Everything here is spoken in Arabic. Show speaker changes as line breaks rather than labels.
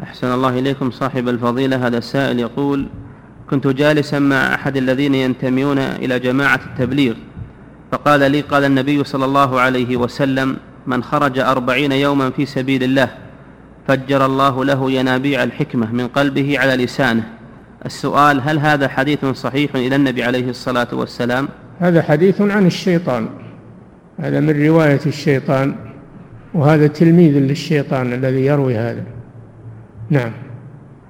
أحسن الله إليكم صاحب الفضيلة. هذا السائل يقول: كنت جالسا مع أحد الذين ينتمون إلى جماعة التبليغ، فقال لي: قال النبي صلى الله عليه وسلم: من خرج 40 يوما في سبيل الله فجر الله له ينابيع الحكمة من قلبه على لسانه. السؤال: هل هذا حديث صحيح إلى النبي عليه الصلاة والسلام؟
هذا حديث عن الشيطان، هذا من رواية الشيطان، وهذا تلميذ للشيطان الذي يروي هذا. نعم.